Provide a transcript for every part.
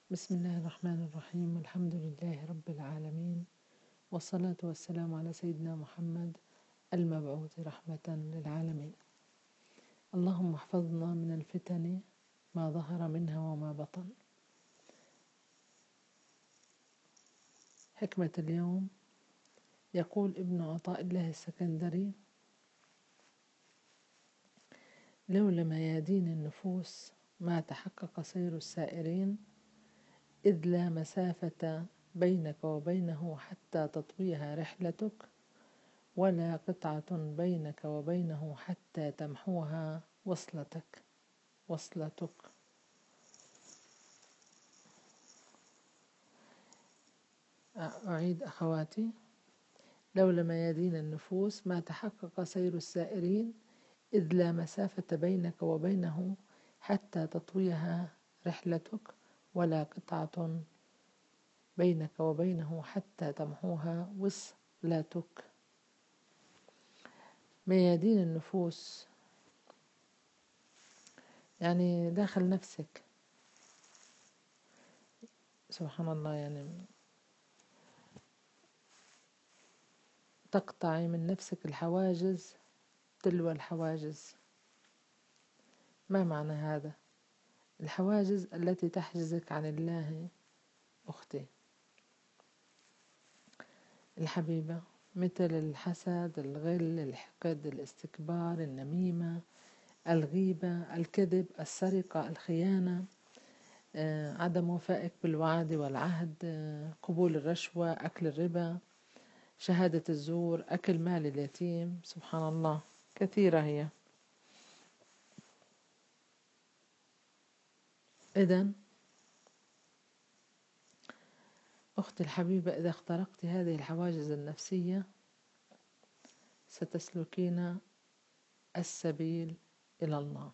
بسم الله الرحمن الرحيم. الحمد لله رب العالمين، والصلاة والسلام على سيدنا محمد المبعوث رحمة للعالمين. اللهم احفظنا من الفتن ما ظهر منها وما بطن. حكمة اليوم: يقول ابن عطاء الله السكندري: لولا ميادين النفوس ما تحقق سير السائرين، إذ لا مسافة بينك وبينه حتى تطويها رحلتك، ولا قطعة بينك وبينه حتى تمحوها وصلتك. أعيد أخواتي: لولا ميادين النفوس ما تحقق سير السائرين، إذ لا مسافة بينك وبينه حتى تطويها رحلتك، ولا قطعة بينك وبينه حتى تمحوها وصلتك. ميادين النفوس يعني داخل نفسك، سبحان الله، يعني تقطعي من نفسك الحواجز تلو الحواجز. ما معنى هذا؟ الحواجز التي تحجزك عن الله أختي الحبيبة، مثل الحسد، الغل، الحقد، الاستكبار، النميمة، الغيبة، الكذب، السرقة، الخيانة، عدم وفائك بالوعد والعهد، قبول الرشوة، أكل الربا، شهادة الزور، أكل مال اليتيم. سبحان الله، كثيرة هي. إذن أختي الحبيبة، إذا اخترقت هذه الحواجز النفسية ستسلكين السبيل إلى الله.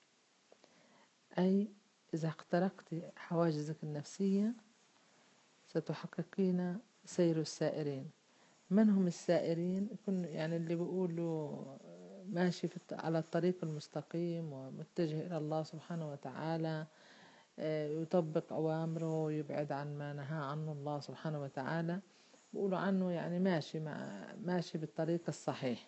أي إذا اخترقت حواجزك النفسية ستحققين سير السائرين. من هم السائرين؟ يعني اللي بيقولوا ماشي على الطريق المستقيم ومتجه إلى الله سبحانه وتعالى، يطبق أوامره ويبعد عن ما نهى عنه الله سبحانه وتعالى، بيقولوا عنه يعني ماشي بالطريق الصحيح.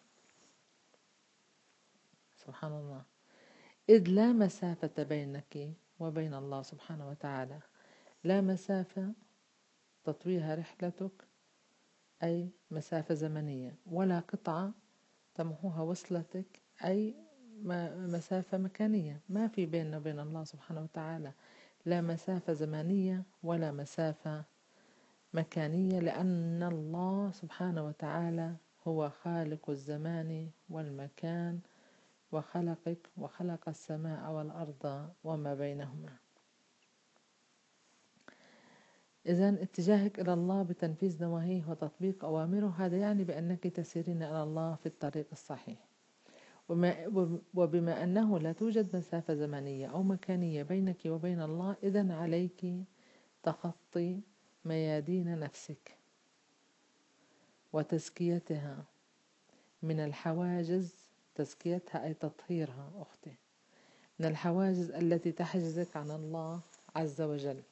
سبحان الله. إذ لا مسافة بينك وبين الله سبحانه وتعالى، لا مسافة تطويها رحلتك، أي مسافة زمنية، ولا قطعة تمحوها وصلتك، أي مسافة مكانية. ما في بيننا وبين الله سبحانه وتعالى لا مسافة زمنية ولا مسافة مكانية، لأن الله سبحانه وتعالى هو خالق الزمان والمكان، وخلقك وخلق السماء والأرض وما بينهما. إذن اتجاهك إلى الله بتنفيذ نواهيه وتطبيق أوامره، هذا يعني بأنك تسيرين إلى الله في الطريق الصحيح. وبما أنه لا توجد مسافة زمنية أو مكانية بينك وبين الله، إذن عليك تخطي ميادين نفسك وتزكيتها من الحواجز. تزكيتها أي تطهيرها أختي من الحواجز التي تحجزك عن الله عز وجل.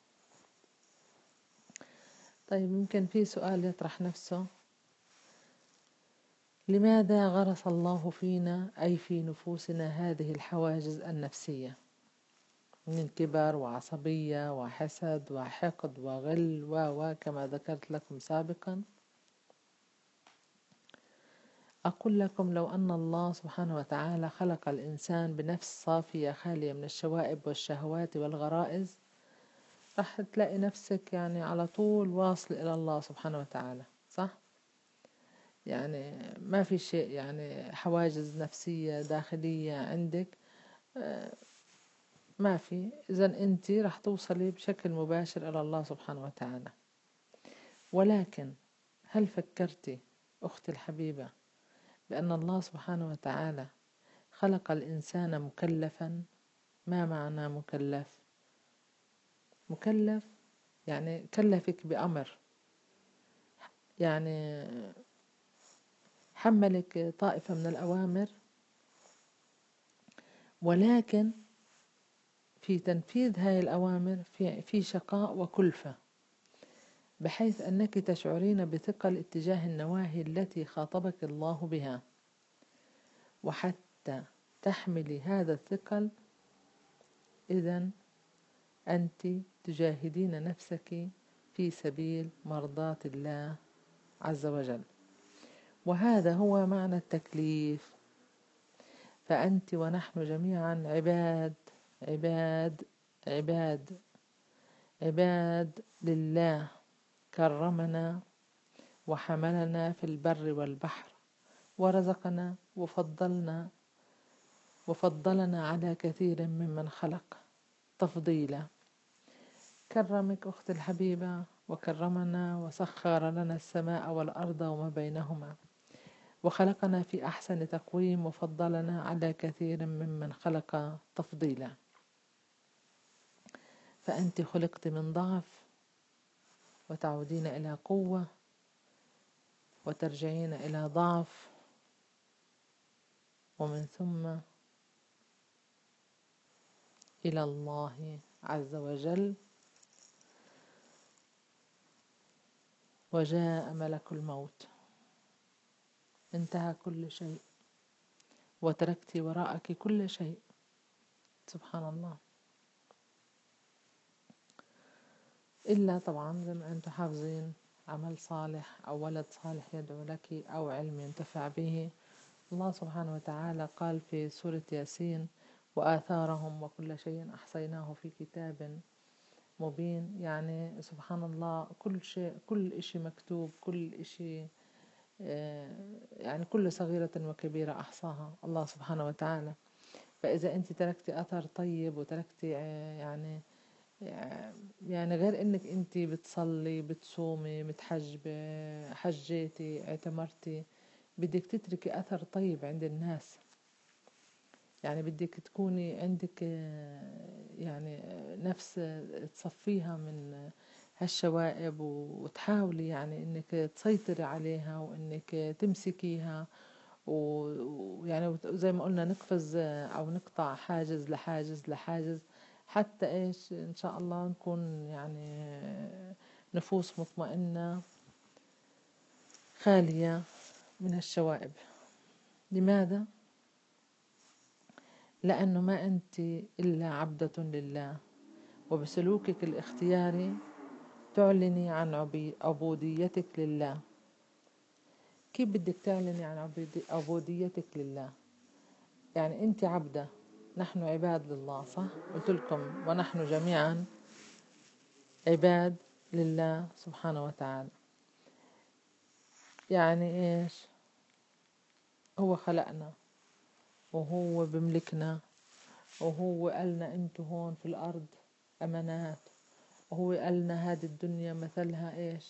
طيب، يمكن في سؤال يطرح نفسه: لماذا غرس الله فينا أي في نفوسنا هذه الحواجز النفسية من كبر وعصبية وحسد وحقد وغل كما ذكرت لكم سابقا؟ أقول لكم: لو أن الله سبحانه وتعالى خلق الإنسان بنفس صافية خالية من الشوائب والشهوات والغرائز، راح تلاقي نفسك يعني على طول واصل إلى الله سبحانه وتعالى، صح؟ يعني ما في شيء، يعني حواجز نفسية داخلية عندك ما في. إذن أنت راح توصلي بشكل مباشر إلى الله سبحانه وتعالى. ولكن هل فكرتي أختي الحبيبة بأن الله سبحانه وتعالى خلق الإنسان مكلفا؟ ما معنى مكلف؟ مكلف يعني كلفك بأمر، يعني حملك طائفة من الأوامر، ولكن في تنفيذ هاي الأوامر في شقاء وكلفة، بحيث أنك تشعرين بثقل اتجاه النواهي التي خاطبك الله بها، وحتى تحملي هذا الثقل إذن أنت تجاهدين نفسك في سبيل مرضاة الله عز وجل. وهذا هو معنى التكليف. فأنت ونحن جميعا عباد عباد عباد عباد لله، كرمنا وحملنا في البر والبحر، ورزقنا وفضلنا على كثير ممن خلق تفضيلا. كرمك أختي الحبيبة، وكرمنا وسخر لنا السماء والأرض وما بينهما، وخلقنا في أحسن تقويم، وفضلنا على كثير ممن خلق تفضيلا. فأنت خلقت من ضعف وتعودين إلى قوة، وترجعين إلى ضعف، ومن ثم إلى الله عز وجل. وجاء ملك الموت، انتهى كل شيء، وتركت وراءك كل شيء. سبحان الله. إلا طبعا زي ما أنتم حافظين عمل صالح أو ولد صالح يدعو لك أو علم ينتفع به. الله سبحانه وتعالى قال في سورة ياسين: وآثارهم وكل شيء أحصيناه في كتاب مبين. يعني سبحان الله، كل شيء، كل إشي مكتوب، كل إشي، يعني كل صغيرة وكبيرة أحصاها الله سبحانه وتعالى. فإذا أنت تركتي أثر طيب، وتركتي يعني غير إنك أنت بتصلي، بتصومي، متحجبة، حجيتي، اعتمرتي، بدك تتركي أثر طيب عند الناس. يعني بدك تكوني عندك يعني نفس تصفيها من هالشوائب، وتحاولي يعني إنك تسيطري عليها، وإنك تمسكيها، ويعني زي ما قلنا نقفز أو نقطع حاجز لحاجز لحاجز، حتى إيش إن شاء الله نكون يعني نفوس مطمئنة خالية من الشوائب. لماذا؟ لأنه ما أنت إلا عبدة لله، وبسلوكك الاختياري تعلني عن عبوديتك لله. كيف بدك تعلني عن عبوديتك لله؟ يعني أنت عبدة، نحن عباد لله، صح؟ قلت لكم ونحن جميعا عباد لله سبحانه وتعالى. يعني إيش؟ هو خلقنا، وهو بملكنا، وهو قالنا أنتوا هون في الأرض أمانات، وهو قالنا هذه الدنيا مثلها إيش؟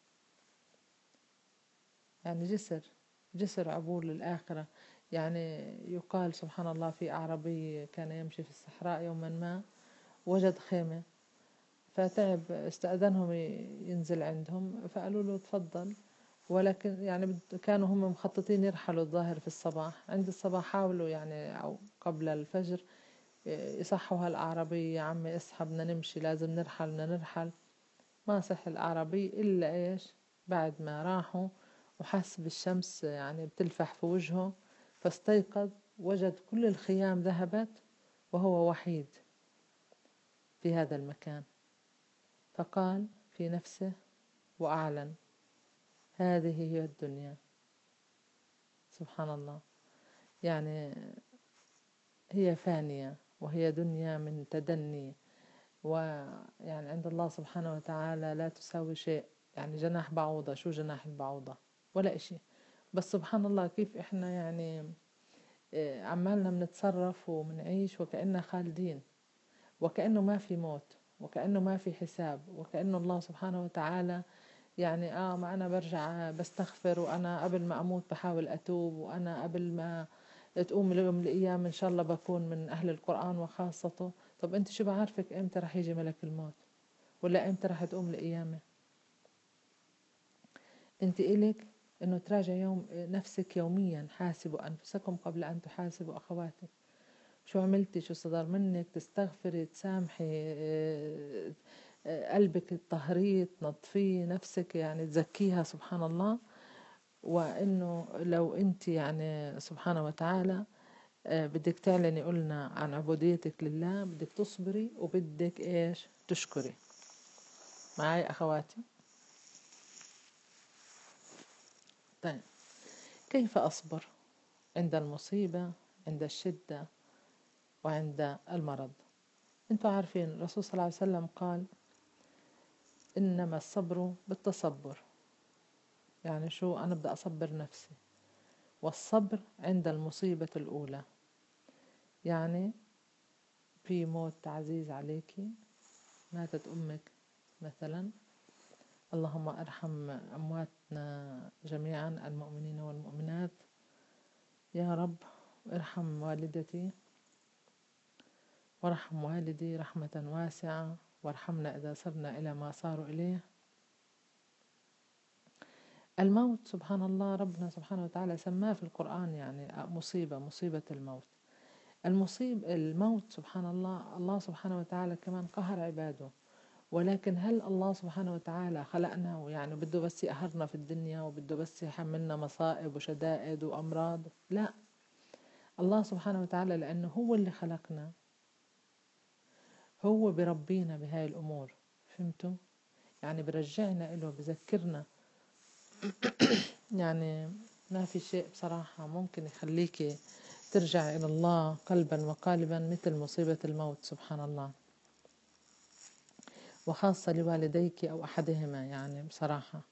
يعني جسر عبور للآخرة. يعني يقال سبحان الله في أعرابي كان يمشي في الصحراء يوما ما، وجد خيمة، فتعب، استأذنهم ينزل عندهم، فقالوا له تفضل. ولكن يعني كانوا هم مخططين يرحلوا الظاهر في الصباح. عند الصباح حاولوا يعني أو قبل الفجر يصحوا هالأعرابي: يا عمي اصحى، بدنا نمشي، لازم نرحل، بدنا نرحل. ما صح الأعرابي إلا إيش؟ بعد ما راحوا وحس بالشمس يعني بتلفح في وجهه، فاستيقظ، وجد كل الخيام ذهبت وهو وحيد في هذا المكان. فقال في نفسه وأعلن: هذه هي الدنيا. سبحان الله. يعني هي فانية، وهي دنيا من تدني، ويعني عند الله سبحانه وتعالى لا تساوي شيء. يعني جناح بعوضة، شو جناح البعوضة؟ ولا إشي. بس سبحان الله كيف إحنا يعني عمالنا بنتصرف ومنعيش وكأننا خالدين، وكأنه ما في موت، وكأنه ما في حساب، وكأنه الله سبحانه وتعالى يعني ما أنا برجع بستغفر، وأنا قبل ما أموت بحاول أتوب، وأنا قبل ما تقوم اليوم من الأيام إن شاء الله بكون من أهل القرآن وخاصته. طب أنت شو بعرفك إمتى رح يجي ملك الموت، ولا إمتى رح تقوم القيامة؟ أنت إلك إنه تراجع يوم نفسك يوميا: حاسبوا أنفسكم قبل أن تحاسبوا أخواتك. شو عملتي، شو صدر منك، تستغفري، تسامحي، قلبك تطهريه، تنظفيه، نفسك يعني تزكيها سبحان الله. وإنه لو أنت يعني سبحانه وتعالى بدك تعلني، قلنا عن عبوديتك لله، بدك تصبري وبدك إيش تشكري. معي أخواتي؟ طيب، كيف أصبر عند المصيبة، عند الشدة، وعند المرض؟ انتوا عارفين الرسول صلى الله عليه وسلم قال إنما الصبر بالتصبر. يعني شو؟ أنا بدي أصبر نفسي، والصبر عند المصيبة الأولى. يعني في موت عزيز عليكي، ماتت أمك مثلا، اللهم ارحم أمواتنا جميعا المؤمنين والمؤمنات يا رب. ارحم والدتي وارحم والدي رحمة واسعة، وارحمنا إذا صرنا إلى ما صاروا إليه. الموت سبحان الله ربنا سبحانه وتعالى سماه في القرآن يعني مصيبة الموت. الموت سبحان الله، الله سبحانه وتعالى كمان قهر عباده. ولكن هل الله سبحانه وتعالى خلقنا ويعني بده بس يقهرنا في الدنيا وبده بس يحملنا مصائب وشدائد وأمراض؟ لا، الله سبحانه وتعالى لأنه هو اللي خلقنا، هو بربينا بهاي الأمور. فهمتوا؟ يعني برجعنا إله، بذكرنا. يعني ما في شيء بصراحة ممكن يخليكي ترجع إلى الله قلبا وقالبا مثل مصيبة الموت سبحان الله، وخاصة لوالديك أو أحدهما. يعني بصراحة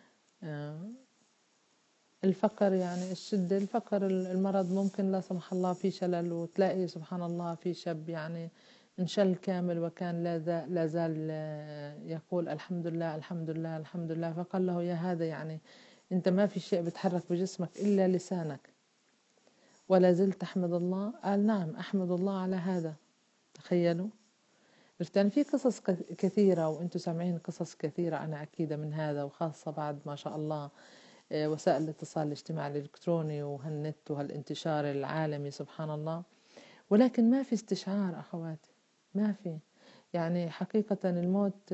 الفقر، يعني الشدة، الفقر، المرض، ممكن لا سمح الله في شلل، وتلاقي سبحان الله في شاب يعني انشل كامل وكان لا زال يقول الحمد لله الحمد لله الحمد لله. فقال له يا هذا، يعني انت ما في شيء بتحرك بجسمك إلا لسانك ولا زلت تحمد الله؟ قال نعم أحمد الله على هذا. تخيلوا. يعني في قصص كثيرة، وانتم سامعين قصص كثيرة أنا أكيدة من هذا، وخاصة بعد ما شاء الله وسائل الاتصال الاجتماعي الإلكتروني وهالنت وهالانتشار العالمي سبحان الله. ولكن ما في استشعار أخواتي، ما في. يعني حقيقة الموت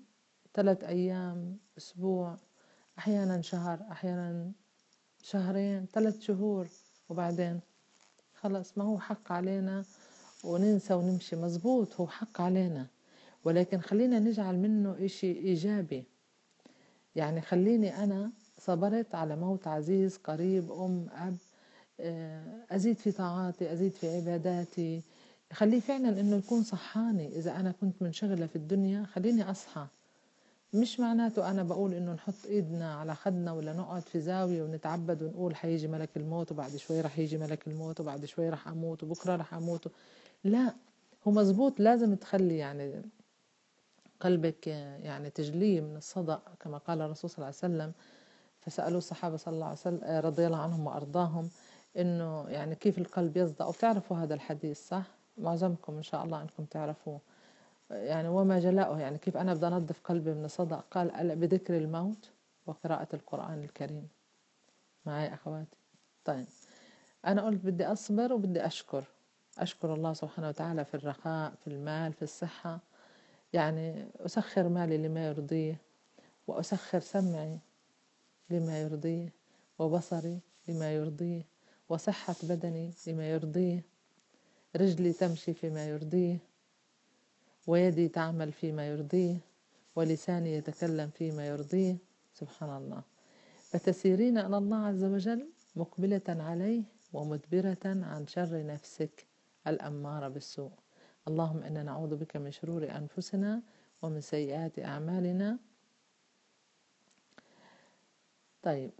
3 أيام، أسبوع، أحيانا شهر، أحيانا شهرين، 3 شهور، وبعدين خلص. ما هو حق علينا وننسى ونمشي؟ مزبوط، هو حق علينا، ولكن خلينا نجعل منه إشي إيجابي. يعني خليني أنا صبرت على موت عزيز قريب، أم، أب، أزيد في طاعاتي، أزيد في عباداتي. خليه فعلا إنه يكون صحاني. إذا أنا كنت منشغلة في الدنيا خليني أصحى. مش معناته أنا بقول إنه نحط إيدنا على خدنا ولا نقعد في زاوية ونتعبد ونقول حيجي ملك الموت وبعد شوي رح يجي ملك الموت وبعد شوي رح أموت وبكرة رح أموت. لا، هو مزبوط، لازم تخلي يعني قلبك يعني تجليه من الصدأ كما قال الرسول صلى الله عليه وسلم. فسألوا الصحابة صلى الله عليه وسلم رضي الله عنهم وأرضاهم إنه يعني كيف القلب يصدأ. وبتعرفوا هذا الحديث صح؟ معظمكم إن شاء الله أنكم تعرفوه. يعني وما جلاؤه، يعني كيف أنا بدي أنظف قلبي من الصدأ؟ قال ألا بذكر الموت وقراءة القرآن الكريم. معي أخواتي؟ طيب، أنا قلت بدي أصبر وبدي أشكر الله سبحانه وتعالى في الرخاء، في المال، في الصحة. يعني أسخر مالي لما يرضيه، وأسخر سمعي لما يرضيه، وبصري لما يرضيه، وصحة بدني لما يرضيه، رجلي تمشي فيما يرضيه، ويدي تعمل فيما يرضيه، ولساني يتكلم فيما يرضيه. سبحان الله. فتسيرين إلى الله عز وجل مقبلة عليه ومدبرة عن شر نفسك الأمارة بالسوء. اللهم إنا نعوذ بك من شرور أنفسنا ومن سيئات أعمالنا. طيب،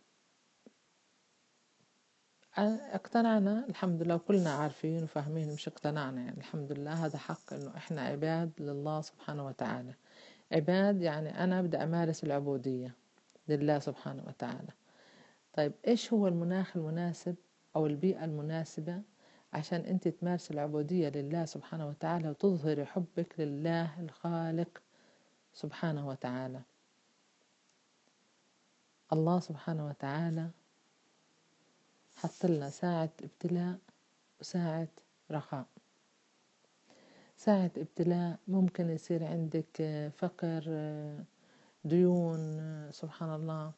اقتنعنا الحمد لله، كلنا عارفين وفاهمين، مش اقتنعنا يعني الحمد لله، هذا حق انه احنا عباد لله سبحانه وتعالى. عباد يعني انا بدي امارس العبودية لله سبحانه وتعالى. طيب، ايش هو المناخ المناسب او البيئة المناسبة عشان انت تمارس العبودية لله سبحانه وتعالى وتظهري حبك لله الخالق سبحانه وتعالى؟ الله سبحانه وتعالى حط لنا ساعة ابتلاء وساعة رخاء. ساعة ابتلاء ممكن يصير عندك فقر، ديون، سبحان الله.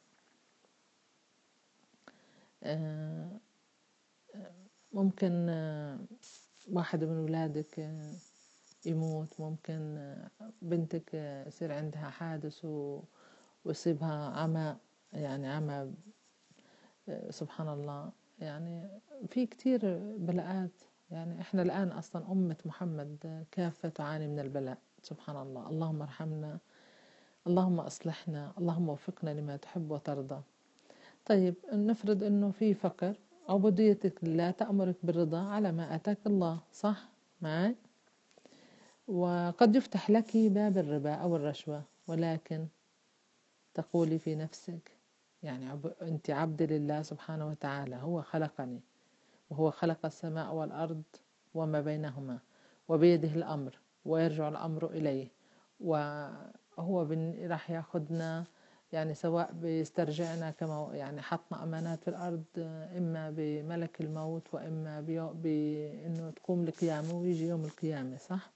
ممكن واحد من ولادك يموت، ممكن بنتك يصير عندها حادث ويصيبها عمى، يعني عمى، سبحان الله. يعني في كتير بلاءات. يعني احنا الآن أصلا أمة محمد كافة تعاني من البلاء، سبحان الله. اللهم ارحمنا، اللهم أصلحنا، اللهم وفقنا لما تحب وترضى. طيب نفرض أنه في فقر، عبوديتك لله تأمرك بالرضا على ما أتاك الله، صح معي؟ وقد يفتح لك باب الربا أو الرشوة، ولكن تقولي في نفسك يعني أنت عبد لله سبحانه وتعالى، هو خلقني وهو خلق السماء والأرض وما بينهما، وبيده الأمر ويرجع الأمر إليه، وهو راح ياخدنا، يعني سواء بيسترجعنا كما يعني حطنا أمانات في الأرض، إما بملك الموت وإما بأنه تقوم القيامة ويجي يوم القيامة، صح؟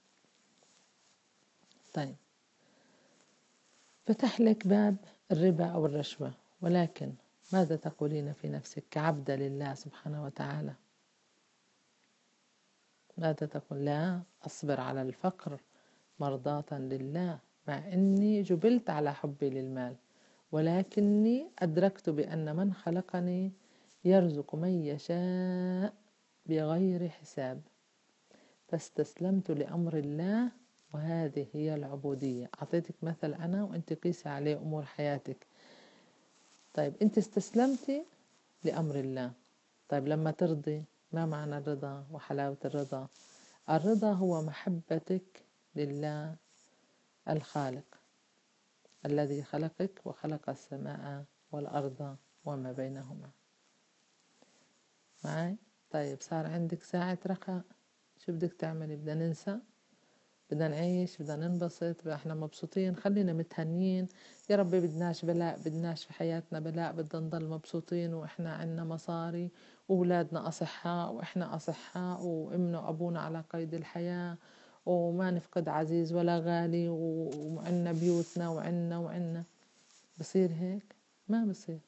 طيب فتح لك باب الربا أو الرشوة، ولكن ماذا تقولين في نفسك كعبدة لله سبحانه وتعالى؟ ماذا تقول؟ لا أصبر على الفقر مرضاة لله، مع أني جبلت على حبي للمال، ولكني أدركت بأن من خلقني يرزق من يشاء بغير حساب، فاستسلمت لأمر الله، وهذه هي العبودية. أعطيتك مثل أنا وأنت قيسي عليه أمور حياتك. طيب أنت استسلمتي لأمر الله. طيب لما ترضي، ما معنى الرضا وحلاوة الرضا؟ الرضا هو محبتك لله الخالق الذي خلقك وخلق السماء والأرض وما بينهما، معي؟ طيب صار عندك ساعة رخاء، شو بدك تعملي؟ بدنا ننسى؟ بدنا نعيش؟ بدنا ننبسط؟ احنا مبسوطين، خلينا متهنين. يا ربي بدناش بلاء، بدناش في حياتنا بلاء، بدنا نضل مبسوطين واحنا عنا مصاري وولادنا أصحاء واحنا أصحاء وامنا وأبونا على قيد الحياة، وما نفقد عزيز ولا غالي، وعنا بيوتنا وعنا. بصير هيك؟ ما بصير،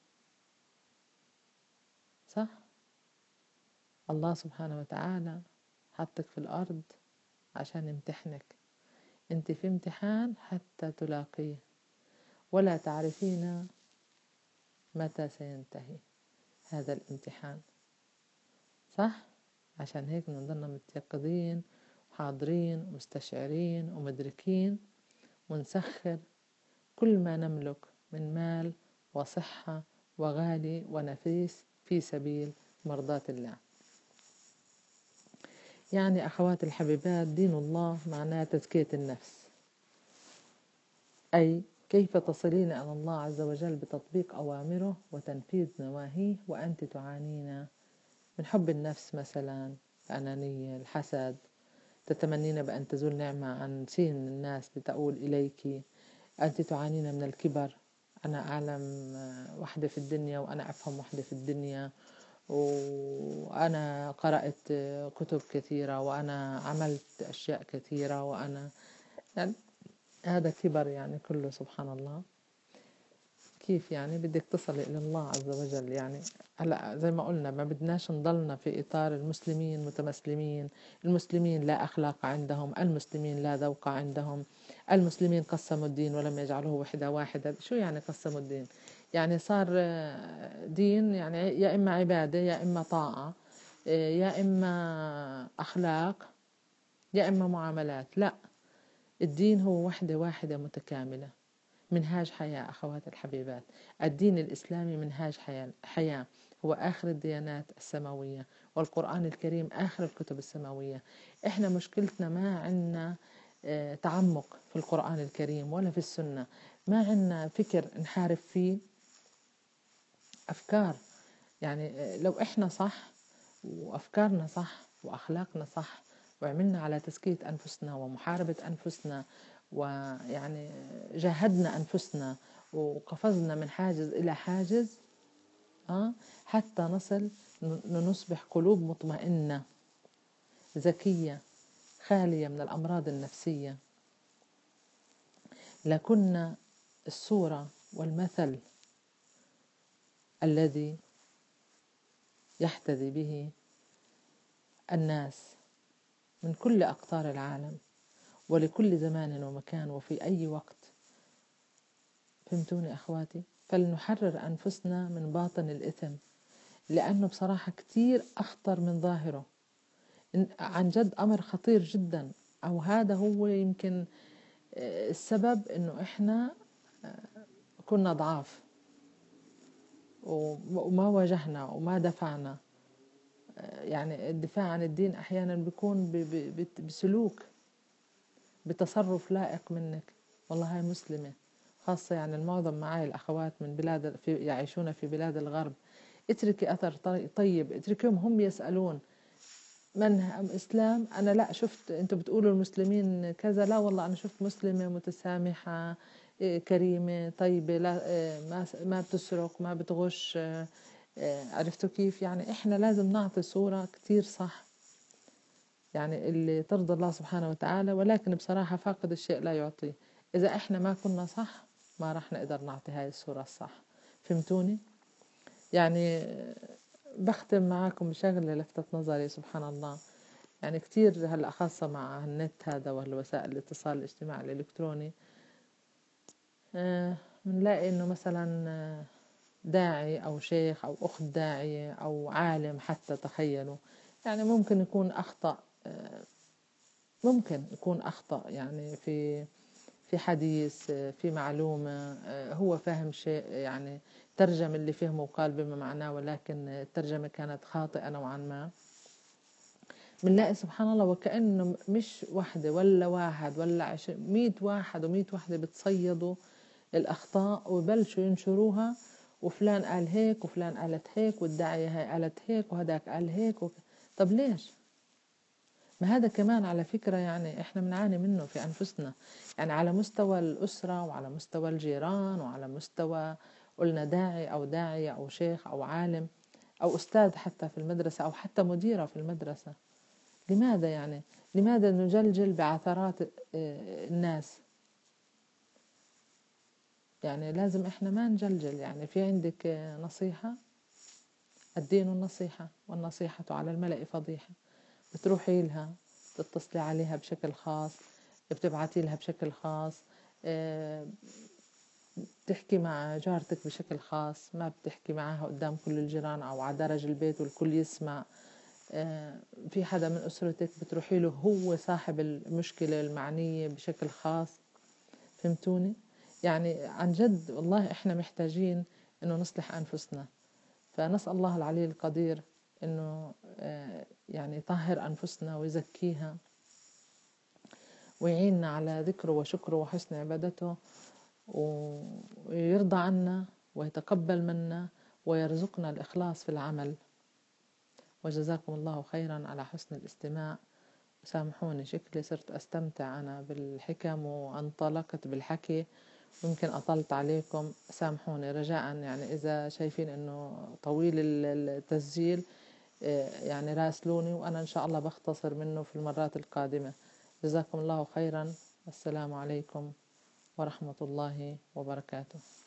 صح؟ الله سبحانه وتعالى حطك في الأرض عشان يمتحنك. انت في امتحان حتى تلاقيه، ولا تعرفين متى سينتهي هذا الامتحان، صح؟ عشان هيك نضلنا متيقظين وحاضرين ومستشعرين ومدركين، ونسخر كل ما نملك من مال وصحة وغالي ونفيس في سبيل مرضاة الله. يعني أخوات الحبيبات، دين الله معناه تزكية النفس، أي كيف تصلين إلى الله عز وجل بتطبيق أوامره وتنفيذ نواهيه وأنت تعانين من حب النفس مثلا، الأنانية، الحسد، تتمنين بأن تزول نعمة عن سين الناس لتؤول إليك. أنت تعانين من الكبر، أنا أعلم وحدة في الدنيا وأنا أفهم وحدة في الدنيا، وأنا قرأت كتب كثيرة وأنا عملت أشياء كثيرة، وأنا يعني هذا كبر يعني كله، سبحان الله. كيف يعني بدك تصلي إلى الله عز وجل؟ يعني هلا زي ما قلنا ما بدناش نضلنا في إطار المسلمين متمسلمين، المسلمين لا أخلاق عندهم، المسلمين لا ذوق عندهم، المسلمين قسموا الدين ولم يجعلوه وحدة واحدة. شو يعني قسموا الدين؟ يعني صار دين يعني يا إما عبادة يا إما طاعة يا إما أخلاق يا إما معاملات. لا، الدين هو وحدة واحدة متكاملة، منهاج حياة. أخوات الحبيبات، الدين الإسلامي منهاج حياة، هو آخر الديانات السماوية، والقرآن الكريم آخر الكتب السماوية. إحنا مشكلتنا ما عنا تعمق في القرآن الكريم ولا في السنة، ما عنا فكر نحارب فيه أفكار. يعني لو إحنا صح وأفكارنا صح وأخلاقنا صح وعملنا على تزكية أنفسنا ومحاربة أنفسنا، ويعني جاهدنا أنفسنا وقفزنا من حاجز إلى حاجز حتى نصل نصبح قلوب مطمئنة ذكية خالية من الأمراض النفسية لكنا الصورة والمثل الذي يحتذي به الناس من كل أقطار العالم ولكل زمان ومكان وفي أي وقت. فهمتوني أخواتي؟ فلنحرر أنفسنا من باطن الإثم، لأنه بصراحة كتير أخطر من ظاهره. عن جد أمر خطير جدا، أو هذا هو يمكن السبب إنه إحنا كنا ضعاف وما واجهنا وما دفعنا. يعني الدفاع عن الدين أحيانا بيكون بسلوك، بتصرف لائق منك. والله هاي مسلمة، خاصة يعني المعظم معي الأخوات من بلاد يعيشون في بلاد الغرب. اتركي أثر طيب، اتركيهم هم يسألون من إسلام. أنا لا شفت أنتوا بتقولوا المسلمين كذا، لا والله أنا شفت مسلمة متسامحة كريمة طيبة، لا ما بتسرق ما بتغش. عرفتوا كيف؟ يعني إحنا لازم نعطي صورة كتير صح، يعني اللي ترضى الله سبحانه وتعالى. ولكن بصراحة فاقد الشيء لا يعطيه. إذا إحنا ما كنا صح ما راح نقدر نعطي هاي الصورة الصح. فهمتوني؟ يعني بختم معاكم بشغلة لفتت نظري سبحان الله. يعني كتير هلأ خاصة مع النت هذا والوسائل الاتصال الاجتماعي الإلكتروني، بنلاقي إنه مثلا داعي أو شيخ أو أخت داعية أو عالم حتى، تخيلوا يعني ممكن يكون أخطأ، يعني في حديث، في معلومة، هو فاهم شيء، يعني ترجم اللي فهمه وقال بما معناه، ولكن الترجمة كانت خاطئة نوعا ما. بنلاقي سبحان الله وكأنه مش واحدة ولا واحد ولا 100 واحد و100 واحدة بتصيدوا الأخطاء وبلشوا ينشروها، وفلان قال هيك وفلان قالت هيك والداعية هاي قالت هيك وهداك قال هيك طب ليش؟ ما هذا كمان على فكرة يعني إحنا بنعاني منه في أنفسنا، يعني على مستوى الأسرة وعلى مستوى الجيران وعلى مستوى قلنا داعي أو داعية أو شيخ أو عالم أو أستاذ حتى في المدرسة أو حتى مديرة في المدرسة. لماذا يعني؟ لماذا نجلجل بعثرات الناس؟ يعني لازم إحنا ما نجلجل. يعني في عندك نصيحة، الدين النصيحة والنصيحة على الملأ فضيحة. بتروحي لها، بتتصلي عليها بشكل خاص، بتبعتي لها بشكل خاص، بتحكي مع جارتك بشكل خاص، ما بتحكي معها قدام كل الجيران أو على درج البيت والكل يسمع. في حدا من أسرتك بتروحي له هو صاحب المشكلة المعنية بشكل خاص. فهمتوني؟ يعني عن جد والله إحنا محتاجين إنه نصلح أنفسنا. فنسأل الله العلي القدير إنه يعني يطهر أنفسنا ويزكيها ويعيننا على ذكره وشكره وحسن عبادته، ويرضى عنا ويتقبل منا ويرزقنا الإخلاص في العمل. وجزاكم الله خيرا على حسن الاستماع. سامحوني شكلي صرت أستمتع أنا بالحكم وانطلقت بالحكي، ممكن أطلت عليكم، سامحوني رجاء. يعني إذا شايفين أنه طويل التسجيل يعني راسلوني وأنا إن شاء الله بختصر منه في المرات القادمة. جزاكم الله خيرا. السلام عليكم ورحمة الله وبركاته.